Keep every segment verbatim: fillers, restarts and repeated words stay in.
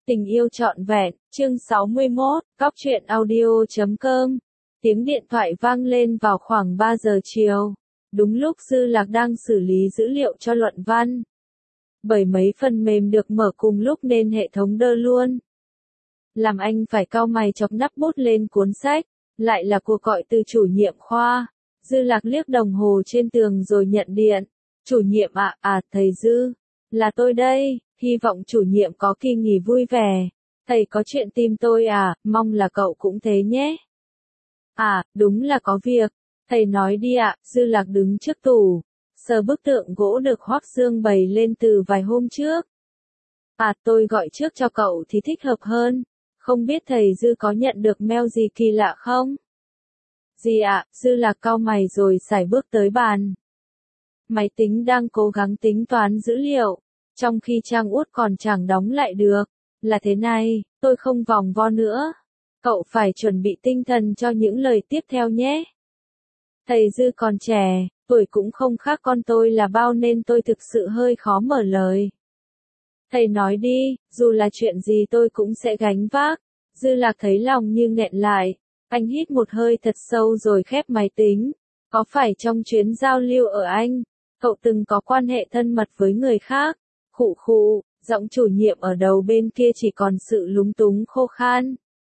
Tình yêu trọn vẹn, chương sáu mươi mốt, cóc truyện audio chấm com. Tiếng điện thoại vang lên vào khoảng ba giờ chiều. Đúng lúc Dư Lạc đang xử lý dữ liệu cho luận văn. Bởi mấy phần mềm được mở cùng lúc nên hệ thống đơ luôn. Làm anh phải cau mày chọc nắp bút lên cuốn sách. Lại là cuộc gọi từ chủ nhiệm khoa. Dư Lạc liếc đồng hồ trên tường rồi nhận điện. Chủ nhiệm ạ, à, à thầy Dư. Là tôi đây, hy vọng chủ nhiệm có kỳ nghỉ vui vẻ. Thầy có chuyện tìm tôi à, mong là cậu cũng thế nhé. À, đúng là có việc. Thầy nói đi ạ, Dư Lạc đứng trước tủ. Sờ bức tượng gỗ được Hoắc Dương bày lên từ vài hôm trước. À, tôi gọi trước cho cậu thì thích hợp hơn. Không biết thầy Dư có nhận được mail gì kỳ lạ không? Gì ạ, Dư Lạc cau mày rồi sải bước tới bàn. Máy tính đang cố gắng tính toán dữ liệu, trong khi trang út còn chẳng đóng lại được. Là thế này, tôi không vòng vo nữa. Cậu phải chuẩn bị tinh thần cho những lời tiếp theo nhé. Thầy Dư còn trẻ, tuổi cũng không khác con tôi là bao nên tôi thực sự hơi khó mở lời. Thầy nói đi, dù là chuyện gì tôi cũng sẽ gánh vác. Dư Lạc thấy lòng như nghẹn lại. Anh hít một hơi thật sâu rồi khép máy tính. Có phải trong chuyến giao lưu ở Anh, cậu từng có quan hệ thân mật với người khác? Khụ khụ, giọng chủ nhiệm ở đầu bên kia chỉ còn sự lúng túng khô khan.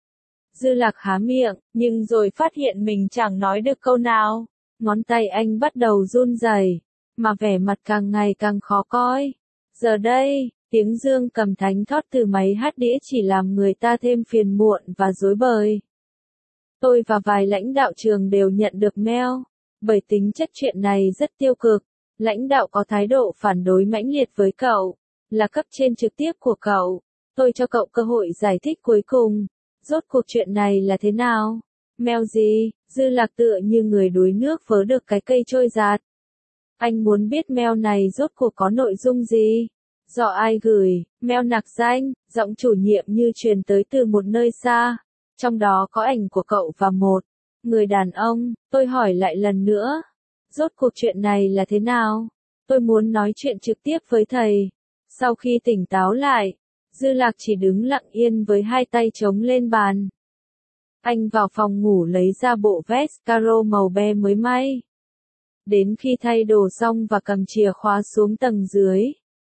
Dư Lạc há miệng, nhưng rồi phát hiện mình chẳng nói được câu nào. Ngón tay anh bắt đầu run rẩy, mà vẻ mặt càng ngày càng khó coi. Giờ đây, tiếng Dương Cầm thánh thót từ máy hát đĩa chỉ làm người ta thêm phiền muộn và rối bời. Tôi và vài lãnh đạo trường đều nhận được mail. Bởi tính chất chuyện này rất tiêu cực, lãnh đạo có thái độ phản đối mãnh liệt với cậu, là cấp trên trực tiếp của cậu. Tôi cho cậu cơ hội giải thích cuối cùng. Rốt cuộc chuyện này là thế nào? Mail gì? Dư Lạc tựa như người đuối nước vớ được cái cây trôi giạt. Anh muốn biết mail này rốt cuộc có nội dung gì? Do ai gửi? Mail nặc danh, giọng chủ nhiệm như truyền tới từ một nơi xa. Trong đó có ảnh của cậu và một người đàn ông. Tôi hỏi lại lần nữa. Rốt cuộc chuyện này là thế nào? Tôi muốn nói chuyện trực tiếp với thầy. Sau khi tỉnh táo lại, Dư Lạc chỉ đứng lặng yên với hai tay chống lên bàn. Anh vào phòng ngủ lấy ra bộ vest caro màu be mới may. Đến khi thay đồ xong và cầm chìa khóa xuống tầng dưới,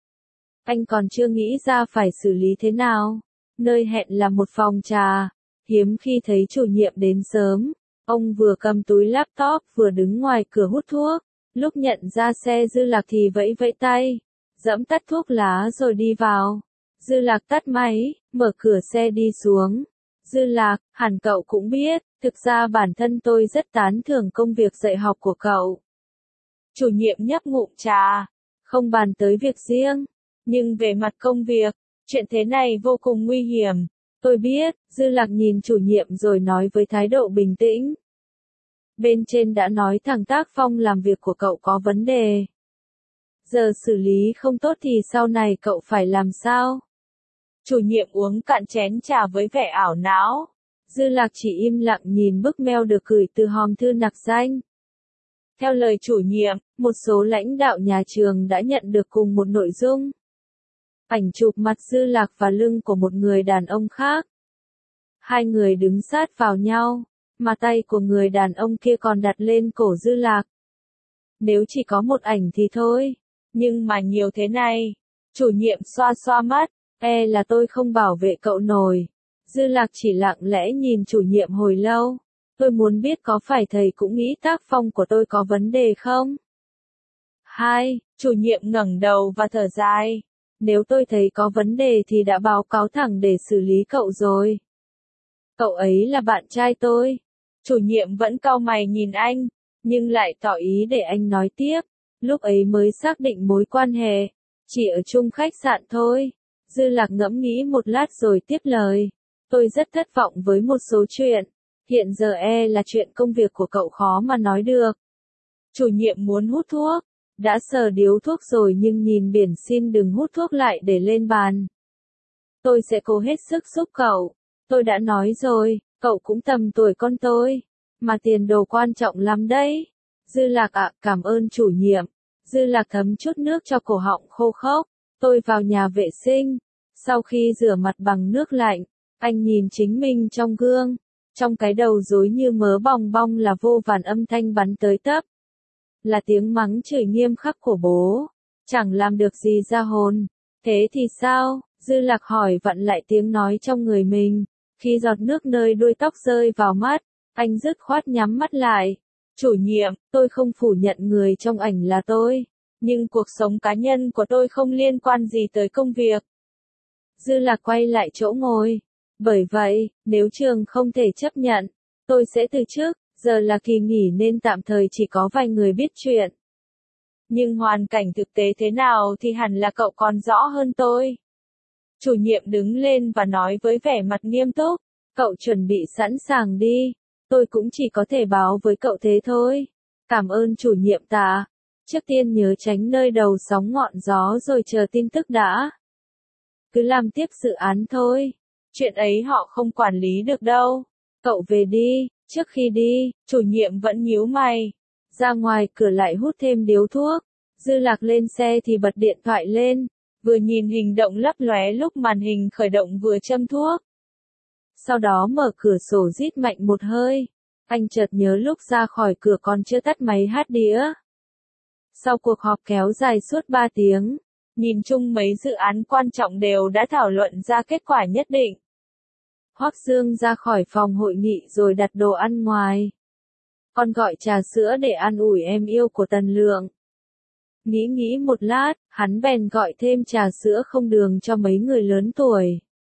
anh còn chưa nghĩ ra phải xử lý thế nào. Nơi hẹn là một phòng trà. Hiếm khi thấy chủ nhiệm đến sớm. Ông vừa cầm túi laptop vừa đứng ngoài cửa hút thuốc. Lúc nhận ra xe Dư Lạc thì vẫy vẫy tay, giẫm tắt thuốc lá rồi đi vào. Dư Lạc tắt máy, mở cửa xe đi xuống. Dư Lạc, hẳn cậu cũng biết, thực ra bản thân tôi rất tán thưởng công việc dạy học của cậu. Chủ nhiệm nhấp ngụm trà, không bàn tới việc riêng, nhưng về mặt công việc, chuyện thế này vô cùng nguy hiểm. Tôi biết, Dư Lạc nhìn chủ nhiệm rồi nói với thái độ bình tĩnh. Bên trên đã nói thẳng tác phong làm việc của cậu có vấn đề. Giờ xử lý không tốt thì sau này cậu phải làm sao? Chủ nhiệm uống cạn chén trà với vẻ ảo não. Dư Lạc chỉ im lặng nhìn bức mail được gửi từ hòm thư nặc danh. Theo lời chủ nhiệm, một số lãnh đạo nhà trường đã nhận được cùng một nội dung. Ảnh chụp mặt Dư Lạc và lưng của một người đàn ông khác. Hai người đứng sát vào nhau, mà tay của người đàn ông kia còn đặt lên cổ Dư Lạc. Nếu chỉ có một ảnh thì thôi, nhưng mà nhiều thế này. Chủ nhiệm xoa xoa mắt, e là tôi không bảo vệ cậu nổi. Dư Lạc chỉ lặng lẽ nhìn chủ nhiệm hồi lâu. Tôi muốn biết có phải thầy cũng nghĩ tác phong của tôi có vấn đề không? Hai, chủ nhiệm ngẩng đầu và thở dài. Nếu tôi thấy có vấn đề thì đã báo cáo thẳng để xử lý cậu rồi. Cậu ấy là bạn trai tôi. Chủ nhiệm vẫn cau mày nhìn anh, nhưng lại tỏ ý để anh nói tiếp. Lúc ấy mới xác định mối quan hệ, chỉ ở chung khách sạn thôi. Dư Lạc ngẫm nghĩ một lát rồi tiếp lời. Tôi rất thất vọng với một số chuyện. Hiện giờ e là chuyện công việc của cậu khó mà nói được. Chủ nhiệm muốn hút thuốc. Đã sờ điếu thuốc rồi nhưng nhìn biển xin đừng hút thuốc lại để lên bàn. Tôi sẽ cố hết sức giúp cậu. Tôi đã nói rồi, cậu cũng tầm tuổi con tôi. Mà tiền đồ quan trọng lắm đấy. Dư Lạc ạ, cảm ơn chủ nhiệm. Dư Lạc thấm chút nước cho cổ họng khô khốc. Tôi vào nhà vệ sinh. Sau khi rửa mặt bằng nước lạnh, anh nhìn chính mình trong gương. Trong cái đầu rối như mớ bong bong là vô vàn âm thanh bắn tới tấp. Là tiếng mắng chửi nghiêm khắc của bố. Chẳng làm được gì ra hồn. Thế thì sao? Dư Lạc hỏi vặn lại tiếng nói trong người mình. Khi giọt nước nơi đuôi tóc rơi vào mắt, anh dứt khoát nhắm mắt lại. Chủ nhiệm, tôi không phủ nhận người trong ảnh là tôi. Nhưng cuộc sống cá nhân của tôi không liên quan gì tới công việc. Dư Lạc quay lại chỗ ngồi. Bởi vậy, nếu trường không thể chấp nhận, tôi sẽ từ chức. Giờ là kỳ nghỉ nên tạm thời chỉ có vài người biết chuyện. Nhưng hoàn cảnh thực tế thế nào thì hẳn là cậu còn rõ hơn tôi. Chủ nhiệm đứng lên và nói với vẻ mặt nghiêm túc. Cậu chuẩn bị sẵn sàng đi. Tôi cũng chỉ có thể báo với cậu thế thôi. Cảm ơn chủ nhiệm tạ. Trước tiên nhớ tránh nơi đầu sóng ngọn gió rồi chờ tin tức đã. Cứ làm tiếp dự án thôi. Chuyện ấy họ không quản lý được đâu. Cậu về đi. Trước khi đi, chủ nhiệm vẫn nhíu mày. Ra ngoài cửa lại hút thêm điếu thuốc. Dư Lạc lên xe thì bật điện thoại lên. Vừa nhìn hình động lấp lóe lúc màn hình khởi động vừa châm thuốc. Sau đó mở cửa sổ rít mạnh một hơi. Anh chợt nhớ lúc ra khỏi cửa còn chưa tắt máy hát đĩa. Sau cuộc họp kéo dài suốt ba tiếng, nhìn chung mấy dự án quan trọng đều đã thảo luận ra kết quả nhất định. Hoắc Dương ra khỏi phòng hội nghị rồi đặt đồ ăn ngoài. Con gọi trà sữa để an ủi em yêu của Tần Lượng. Nghĩ nghĩ một lát, hắn bèn gọi thêm trà sữa không đường cho mấy người lớn tuổi.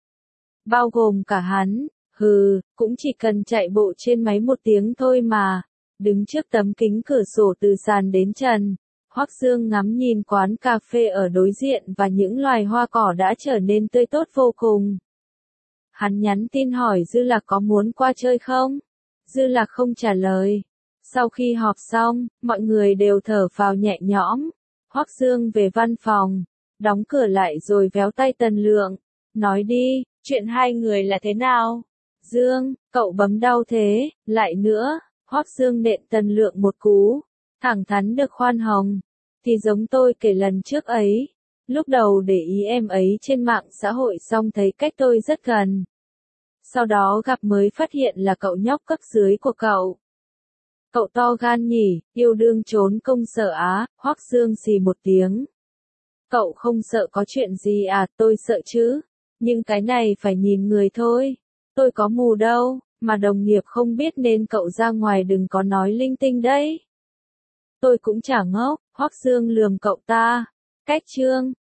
Bao gồm cả hắn, hừ, cũng chỉ cần chạy bộ trên máy một tiếng thôi mà. Đứng trước tấm kính cửa sổ từ sàn đến trần, Hoắc Dương ngắm nhìn quán cà phê ở đối diện và những loài hoa cỏ đã trở nên tươi tốt vô cùng. Hắn nhắn tin hỏi Dư Lạc có muốn qua chơi không? Dư Lạc không trả lời. Sau khi họp xong, mọi người đều thở phào nhẹ nhõm. Hoắc Dương về văn phòng, đóng cửa lại rồi véo tay Tần Lượng. Nói đi, chuyện hai người là thế nào? Dương, cậu bấm đau thế, lại nữa. Hoắc Dương nện Tần Lượng một cú. Thẳng thắn được khoan hồng. Thì giống tôi kể lần trước ấy. Lúc đầu để ý em ấy trên mạng xã hội xong thấy cách tôi rất gần. Sau đó gặp mới phát hiện là cậu nhóc cấp dưới của cậu. Cậu to gan nhỉ, yêu đương trốn công sở á. Hoắc Dương xì một tiếng. Cậu không sợ có chuyện gì à? Tôi sợ chứ. Nhưng cái này phải nhìn người thôi. Tôi có mù đâu, mà đồng nghiệp không biết nên cậu ra ngoài đừng có nói linh tinh đấy. Tôi cũng chả ngốc. Hoắc Dương lườm cậu ta. Cách chương.